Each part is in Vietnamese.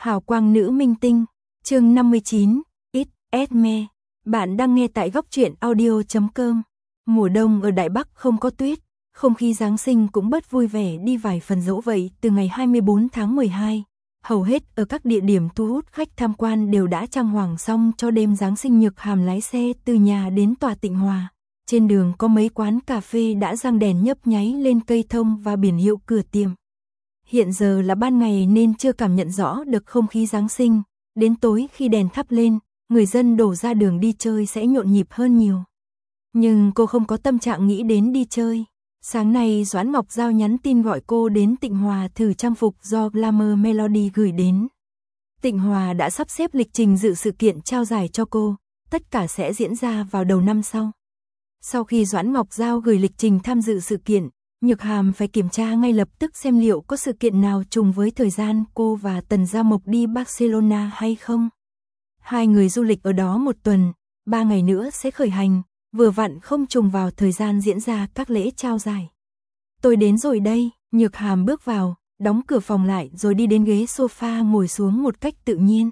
Hào quang nữ minh tinh, chương 59, It, Esme. Bạn đang nghe tại góc truyện audio.com. Mùa đông ở Đại Bắc không có tuyết, không khí Giáng sinh cũng bớt vui vẻ đi vài phần dẫu vậy. Từ ngày 24 tháng 12, hầu hết ở các địa điểm thu hút khách tham quan đều đã trang hoàng xong cho đêm Giáng sinh. Nhược Hàm lái xe từ nhà đến tòa Tịnh Hòa. Trên đường có mấy quán cà phê đã răng đèn nhấp nháy lên cây thông và biển hiệu cửa tiệm. Hiện giờ là ban ngày nên chưa cảm nhận rõ được không khí Giáng sinh, đến tối khi đèn thắp lên, người dân đổ ra đường đi chơi sẽ nhộn nhịp hơn nhiều. Nhưng cô không có tâm trạng nghĩ đến đi chơi. Sáng nay Doãn Ngọc Giao nhắn tin gọi cô đến Tịnh Hòa thử trang phục do Glamour Melody gửi đến. Tịnh Hòa đã sắp xếp lịch trình dự sự kiện trao giải cho cô, tất cả sẽ diễn ra vào đầu năm sau. Sau khi Doãn Ngọc Giao gửi lịch trình tham dự sự kiện, Nhược Hàm phải kiểm tra ngay lập tức xem liệu có sự kiện nào trùng với thời gian cô và Tần Gia Mộc đi Barcelona hay không. Hai người du lịch ở đó một tuần, 3 ngày nữa sẽ khởi hành, vừa vặn không trùng vào thời gian diễn ra các lễ trao giải. Tôi đến rồi đây, Nhược Hàm bước vào, đóng cửa phòng lại rồi đi đến ghế sofa ngồi xuống một cách tự nhiên.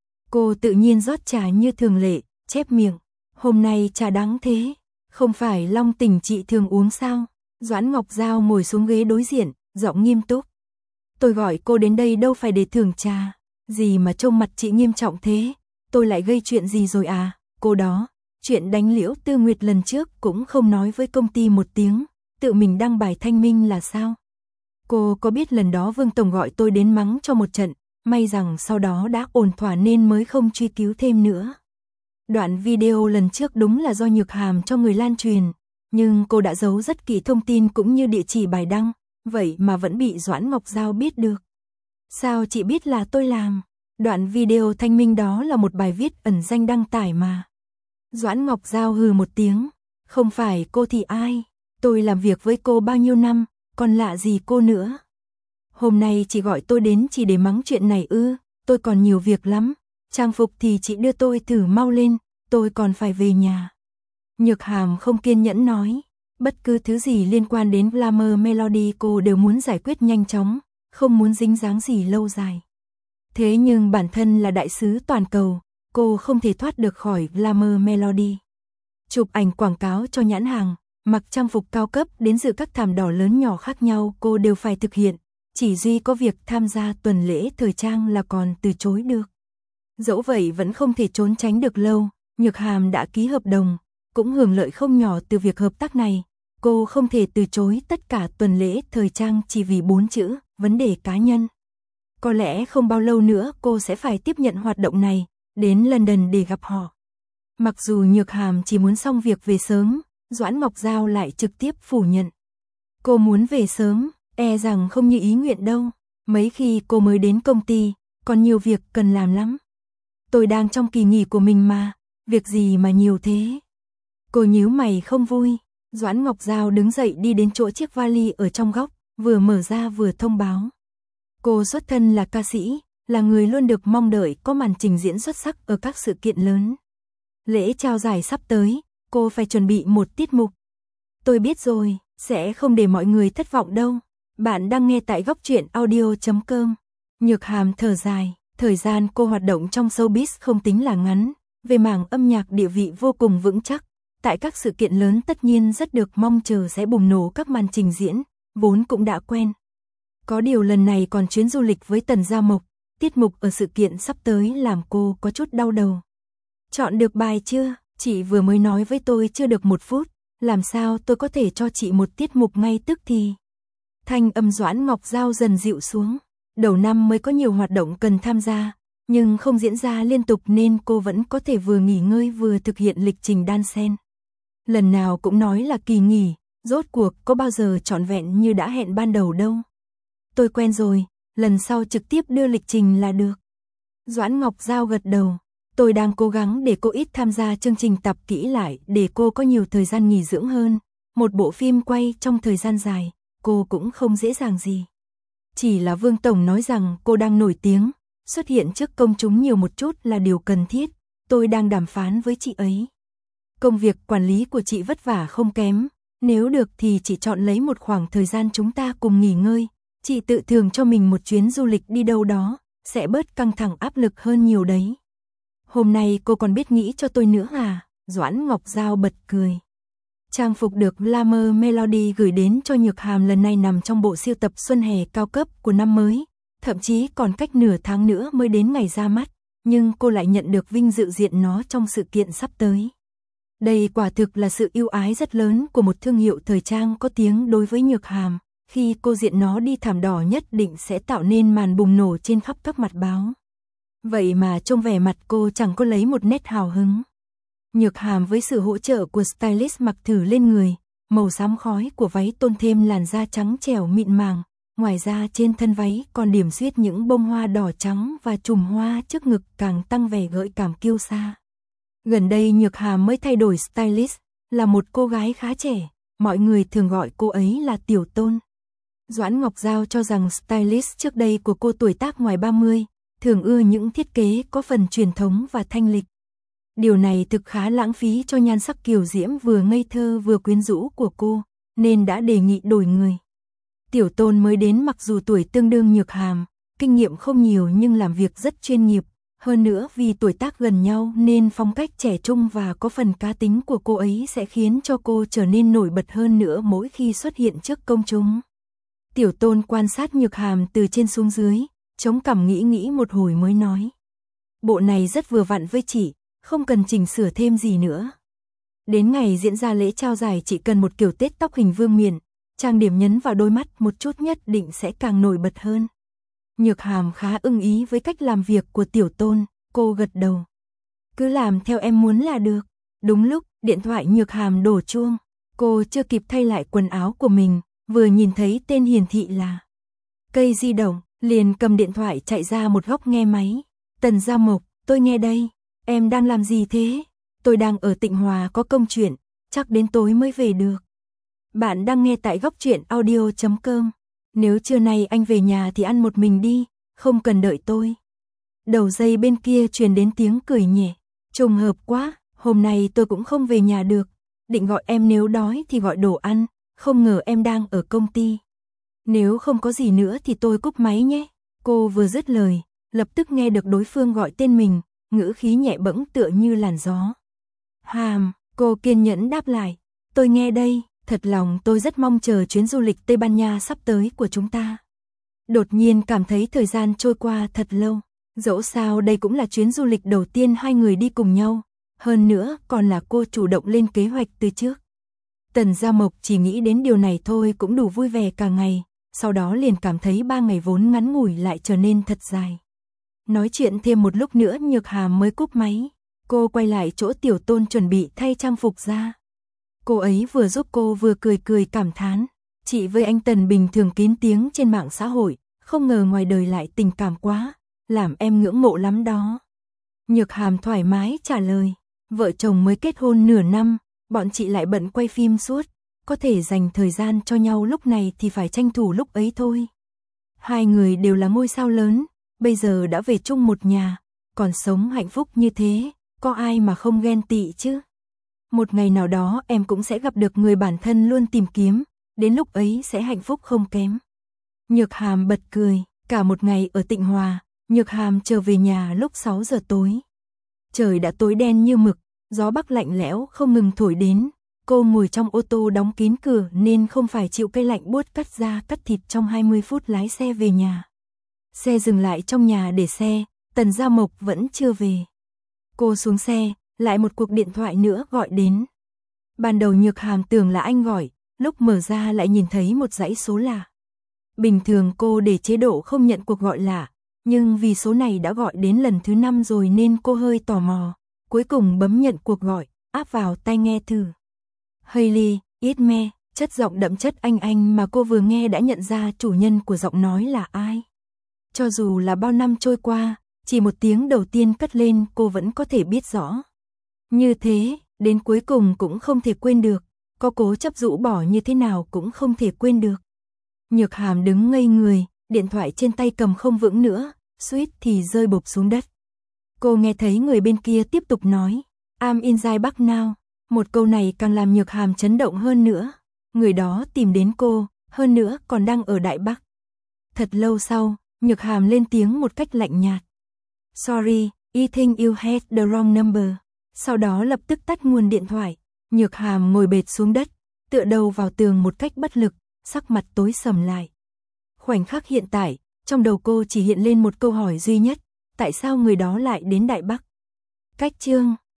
Cô tự nhiên rót trà như thường lệ, chép miệng. Hôm nay trà đắng thế, không phải Long Tỉnh chị thường uống sao? Doãn Ngọc Giao ngồi xuống ghế đối diện, giọng nghiêm túc. Tôi gọi cô đến đây đâu phải để thưởng trà, gì mà trông mặt chị nghiêm trọng thế, tôi lại gây chuyện gì rồi à? Cô đó, chuyện đánh Liễu Tư Nguyệt lần trước cũng không nói với công ty một tiếng, tự mình đăng bài thanh minh là sao? Cô có biết lần đó Vương Tổng gọi tôi đến mắng cho một trận, may rằng sau đó đã ổn thỏa nên mới không truy cứu thêm nữa. Đoạn video lần trước đúng là do Nhược Hàm cho người lan truyền, nhưng cô đã giấu rất kỹ thông tin cũng như địa chỉ bài đăng, vậy mà vẫn bị Doãn Ngọc Giao biết được. Sao chị biết là tôi làm? Đoạn video thanh minh đó là một bài viết ẩn danh đăng tải mà. Doãn Ngọc Giao hừ một tiếng, không phải cô thì ai? Tôi làm việc với cô bao nhiêu năm, còn lạ gì cô nữa? Hôm nay chị gọi tôi đến chỉ để mắng chuyện này ư? Tôi còn nhiều việc lắm, trang phục thì chị đưa tôi thử mau lên, tôi còn phải về nhà. Nhược Hàm không kiên nhẫn nói, bất cứ thứ gì liên quan đến Glamour Melody cô đều muốn giải quyết nhanh chóng, không muốn dính dáng gì lâu dài. Thế nhưng bản thân là đại sứ toàn cầu, cô không thể thoát được khỏi Glamour Melody. Chụp ảnh quảng cáo cho nhãn hàng, mặc trang phục cao cấp đến dự các thảm đỏ lớn nhỏ khác nhau cô đều phải thực hiện, chỉ duy có việc tham gia tuần lễ thời trang là còn từ chối được. Dẫu vậy vẫn không thể trốn tránh được lâu, Nhược Hàm đã ký hợp đồng, cũng hưởng lợi không nhỏ từ việc hợp tác này, cô không thể từ chối tất cả tuần lễ thời trang chỉ vì 4 chữ, vấn đề cá nhân. Có lẽ không bao lâu nữa cô sẽ phải tiếp nhận hoạt động này, đến London để gặp họ. Mặc dù Nhược Hàm chỉ muốn xong việc về sớm, Doãn Ngọc Giao lại trực tiếp phủ nhận. Cô muốn về sớm, e rằng không như ý nguyện đâu, mấy khi cô mới đến công ty, còn nhiều việc cần làm lắm. Tôi đang trong kỳ nghỉ của mình mà, việc gì mà nhiều thế? Cô nhíu mày không vui. Doãn Ngọc Giao đứng dậy đi đến chỗ chiếc vali ở trong góc, vừa mở ra vừa thông báo. Cô xuất thân là ca sĩ, là người luôn được mong đợi có màn trình diễn xuất sắc ở các sự kiện lớn. Lễ trao giải sắp tới, cô phải chuẩn bị một tiết mục. Tôi biết rồi, sẽ không để mọi người thất vọng đâu. Bạn đang nghe tại góc truyện audio.com. Nhược Hàm thở dài, thời gian cô hoạt động trong showbiz không tính là ngắn, về mảng âm nhạc địa vị vô cùng vững chắc. Tại các sự kiện lớn tất nhiên rất được mong chờ sẽ bùng nổ các màn trình diễn, vốn cũng đã quen. Có điều lần này còn chuyến du lịch với Tần Gia Mộc, tiết mục ở sự kiện sắp tới làm cô có chút đau đầu. Chọn được bài chưa? Chị vừa mới nói với tôi chưa được 1 phút, làm sao tôi có thể cho chị một tiết mục ngay tức thì. Thanh âm Doãn Ngọc Giao dần dịu xuống, đầu năm mới có nhiều hoạt động cần tham gia, nhưng không diễn ra liên tục nên cô vẫn có thể vừa nghỉ ngơi vừa thực hiện lịch trình đan xen. Lần nào cũng nói là kỳ nghỉ, rốt cuộc có bao giờ trọn vẹn như đã hẹn ban đầu đâu. Tôi quen rồi, lần sau trực tiếp đưa lịch trình là được. Doãn Ngọc Giao gật đầu, tôi đang cố gắng để cô ít tham gia chương trình tập kỹ lại để cô có nhiều thời gian nghỉ dưỡng hơn. Một bộ phim quay trong thời gian dài, cô cũng không dễ dàng gì. Chỉ là Vương Tổng nói rằng cô đang nổi tiếng, xuất hiện trước công chúng nhiều một chút là điều cần thiết, tôi đang đàm phán với chị ấy. Công việc quản lý của chị vất vả không kém, nếu được thì chị chọn lấy một khoảng thời gian chúng ta cùng nghỉ ngơi, chị tự thưởng cho mình một chuyến du lịch đi đâu đó, sẽ bớt căng thẳng áp lực hơn nhiều đấy. Hôm nay cô còn biết nghĩ cho tôi nữa à? Doãn Ngọc Giao bật cười. Trang phục được Glamour Melody gửi đến cho Nhược Hàm lần này nằm trong bộ sưu tập xuân hè cao cấp của năm mới, thậm chí còn cách nửa tháng nữa mới đến ngày ra mắt, nhưng cô lại nhận được vinh dự diện nó trong sự kiện sắp tới. Đây quả thực là sự ưu ái rất lớn của một thương hiệu thời trang có tiếng đối với Nhược Hàm, khi cô diện nó đi thảm đỏ nhất định sẽ tạo nên màn bùng nổ trên khắp các mặt báo. Vậy mà trông vẻ mặt cô chẳng có lấy một nét hào hứng. Nhược Hàm với sự hỗ trợ của stylist mặc thử lên người, màu xám khói của váy tôn thêm làn da trắng trẻo mịn màng, ngoài ra trên thân váy còn điểm xuyết những bông hoa đỏ trắng và chùm hoa trước ngực càng tăng vẻ gợi cảm kiêu sa. Gần đây Nhược Hàm mới thay đổi stylist, là một cô gái khá trẻ, mọi người thường gọi cô ấy là Tiểu Tôn. Doãn Ngọc Giao cho rằng stylist trước đây của cô tuổi tác ngoài 30, thường ưa những thiết kế có phần truyền thống và thanh lịch. Điều này thực khá lãng phí cho nhan sắc kiều diễm vừa ngây thơ vừa quyến rũ của cô, nên đã đề nghị đổi người. Tiểu Tôn mới đến mặc dù tuổi tương đương Nhược Hàm, kinh nghiệm không nhiều nhưng làm việc rất chuyên nghiệp, hơn nữa vì tuổi tác gần nhau nên phong cách trẻ trung và có phần cá tính của cô ấy sẽ khiến cho cô trở nên nổi bật hơn nữa mỗi khi xuất hiện trước công chúng. Tiểu Tôn quan sát Nhược Hàm từ trên xuống dưới, chống cằm nghĩ một hồi mới nói. Bộ này rất vừa vặn với chị, không cần chỉnh sửa thêm gì nữa. Đến ngày diễn ra lễ trao giải chị cần một kiểu tết tóc hình vương miện, trang điểm nhấn vào đôi mắt một chút nhất định sẽ càng nổi bật hơn. Nhược Hàm khá ưng ý với cách làm việc của Tiểu Tôn, cô gật đầu. Cứ làm theo em muốn là được. Đúng lúc, điện thoại Nhược Hàm đổ chuông, cô chưa kịp thay lại quần áo của mình, vừa nhìn thấy tên hiển thị là Cây di động, liền cầm điện thoại chạy ra một góc nghe máy. Tần Gia Mộc, tôi nghe đây, em đang làm gì thế? Tôi đang ở Tịnh Hòa có công chuyện, chắc đến tối mới về được. Bạn đang nghe tại góc truyện audio.com. Nếu trưa nay anh về nhà thì ăn một mình đi, không cần đợi tôi. Đầu dây bên kia truyền đến tiếng cười nhẹ. Trùng hợp quá, hôm nay tôi cũng không về nhà được. Định gọi em nếu đói thì gọi đồ ăn, không ngờ em đang ở công ty. Nếu không có gì nữa thì tôi cúp máy nhé. Cô vừa dứt lời, lập tức nghe được đối phương gọi tên mình, ngữ khí nhẹ bẫng tựa như làn gió. Hàm, cô kiên nhẫn đáp lại. Tôi nghe đây, thật lòng tôi rất mong chờ chuyến du lịch Tây Ban Nha sắp tới của chúng ta. Đột nhiên cảm thấy thời gian trôi qua thật lâu. Dẫu sao đây cũng là chuyến du lịch đầu tiên hai người đi cùng nhau. Hơn nữa còn là cô chủ động lên kế hoạch từ trước. Tần Gia Mộc chỉ nghĩ đến điều này thôi cũng đủ vui vẻ cả ngày. Sau đó liền cảm thấy 3 ngày vốn ngắn ngủi lại trở nên thật dài. Nói chuyện thêm một lúc nữa Nhược Hàm mới cúp máy. Cô quay lại chỗ Tiểu Tôn chuẩn bị thay trang phục ra. Cô ấy vừa giúp cô vừa cười cảm thán. Chị với anh Tần bình thường kín tiếng trên mạng xã hội, không ngờ ngoài đời lại tình cảm quá, làm em ngưỡng mộ lắm đó. Nhược Hàm thoải mái trả lời. Vợ chồng mới kết hôn nửa năm, bọn chị lại bận quay phim suốt. Có thể dành thời gian cho nhau lúc này thì phải tranh thủ lúc ấy thôi. Hai người đều là ngôi sao lớn, bây giờ đã về chung một nhà, còn sống hạnh phúc như thế, có ai mà không ghen tị chứ? Một ngày nào đó em cũng sẽ gặp được người bản thân luôn tìm kiếm, đến lúc ấy sẽ hạnh phúc không kém. Nhược Hàm bật cười, cả một ngày ở Tịnh Hòa, Nhược Hàm trở về nhà lúc 6 giờ tối. Trời đã tối đen như mực, gió bắc lạnh lẽo không ngừng thổi đến. Cô ngồi trong ô tô đóng kín cửa nên không phải chịu cái lạnh buốt cắt da cắt thịt trong 20 phút lái xe về nhà. Xe dừng lại trong nhà để xe, Tần Gia Mộc vẫn chưa về. Cô xuống xe, lại một cuộc điện thoại nữa gọi đến. Ban đầu Nhược Hàm tưởng là anh gọi, lúc mở ra lại nhìn thấy một dãy số lạ. Bình thường cô để chế độ không nhận cuộc gọi lạ, nhưng vì số này đã gọi đến lần thứ 5 rồi nên cô hơi tò mò, cuối cùng bấm nhận cuộc gọi, áp vào tai nghe thử. Hailey, It Me, chất giọng đậm chất anh mà cô vừa nghe đã nhận ra chủ nhân của giọng nói là ai. Cho dù là bao năm trôi qua, chỉ một tiếng đầu tiên cất lên cô vẫn có thể biết rõ. Như thế, đến cuối cùng cũng không thể quên được, có cố chấp rũ bỏ như thế nào cũng không thể quên được. Nhược Hàm đứng ngây người, điện thoại trên tay cầm không vững nữa, suýt thì rơi bộp xuống đất. Cô nghe thấy người bên kia tiếp tục nói, I'm inside Bắc now. Một câu này càng làm Nhược Hàm chấn động hơn nữa. Người đó tìm đến cô, hơn nữa còn đang ở Đại Bắc. Thật lâu sau, Nhược Hàm lên tiếng một cách lạnh nhạt. Sorry, I think you had the wrong number. Sau đó lập tức tắt nguồn điện thoại. Nhược Hàm ngồi bệt xuống đất, tựa đầu vào tường một cách bất lực, sắc mặt tối sầm lại. Khoảnh khắc hiện tại, trong đầu cô chỉ hiện lên một câu hỏi duy nhất, tại sao người đó lại đến Đại Bắc? Cách chương